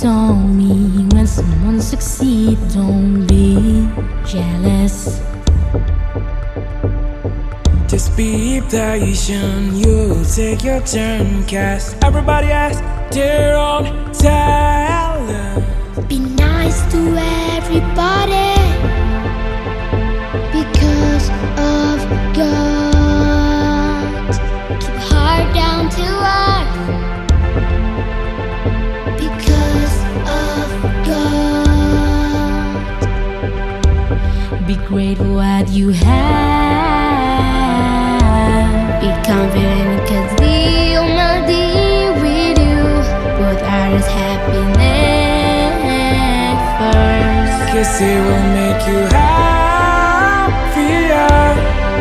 told me when someone succeeds, don't be jealous. Just be patient, you'll take your turn, cause everybody has their own talent. Be nice to everybody because of God. Keep heart down to earth because of God. Be grateful what you have. Be confident cause the Almighty with you. Put others happiness first, Cause it will make you happier.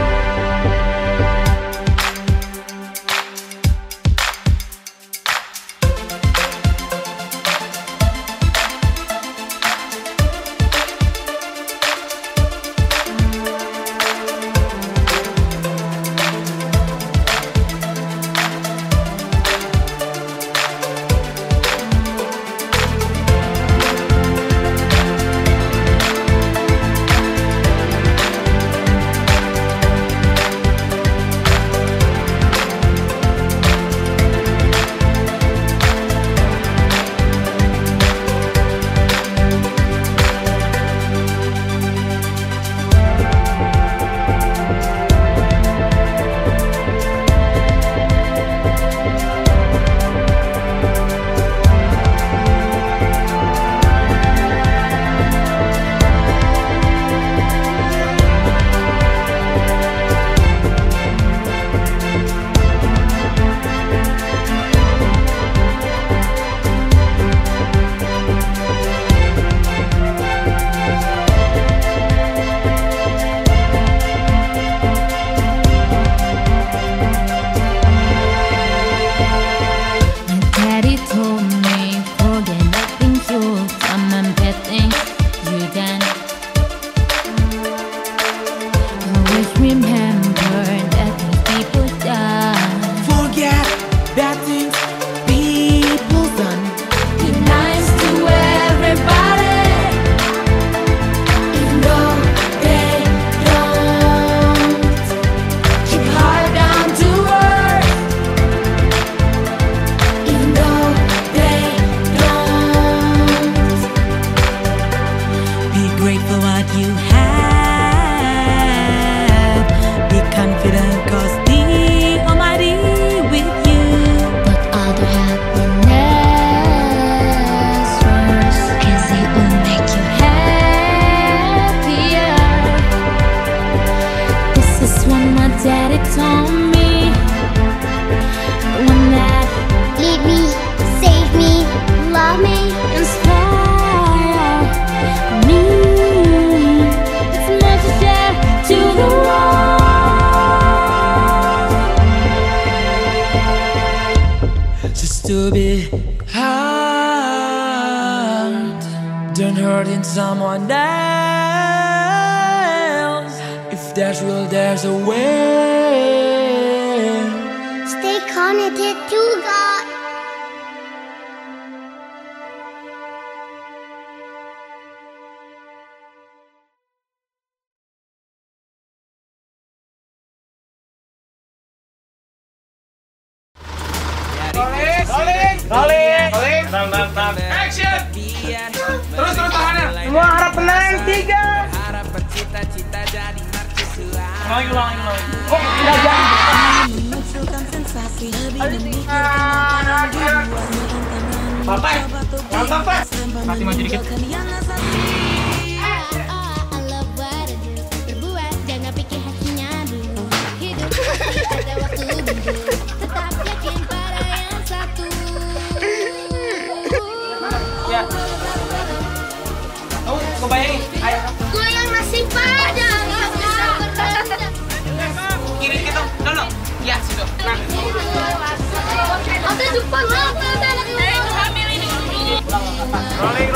To be hard, don't hurting someone else. If there's will, there's a way. Stay connected to God. Rolling. Action. Terus tangannya. Semua harap menang 3. Ulangi. Oh, tidak jadi. Bapak, mantap Pak. Kasih maju dikit. Berbuat jangan pikir hatinya dulu. Hidup ada waktu dulu. Tetap yakin pada yang satu. Ya. Kamu kebayangin, ayo. Goyang nasi padang. Kiri gitu, dulu. Ya, situ. Nah. Ada depan lah, ambil ini dulu. Rolling.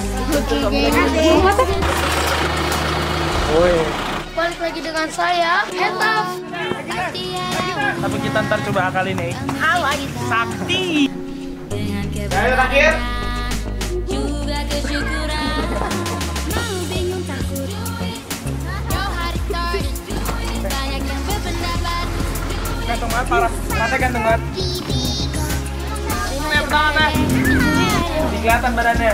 Balik lagi dengan saya, Etaf. Tapi kita ntar coba kali ini. Sakti. Ayo terakhir. banget parah. Tante ganteng banget. Ini yang pertama teh. Jadi kelihatan badannya.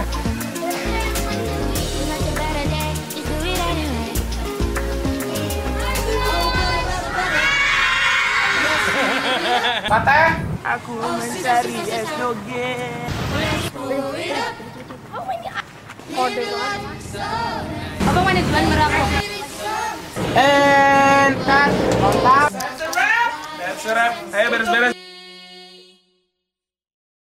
Tante, aku mencari estrogen. Kode abang mana duluan merako. And cut. Kontak. That's a wrap. Ayo beres-beres.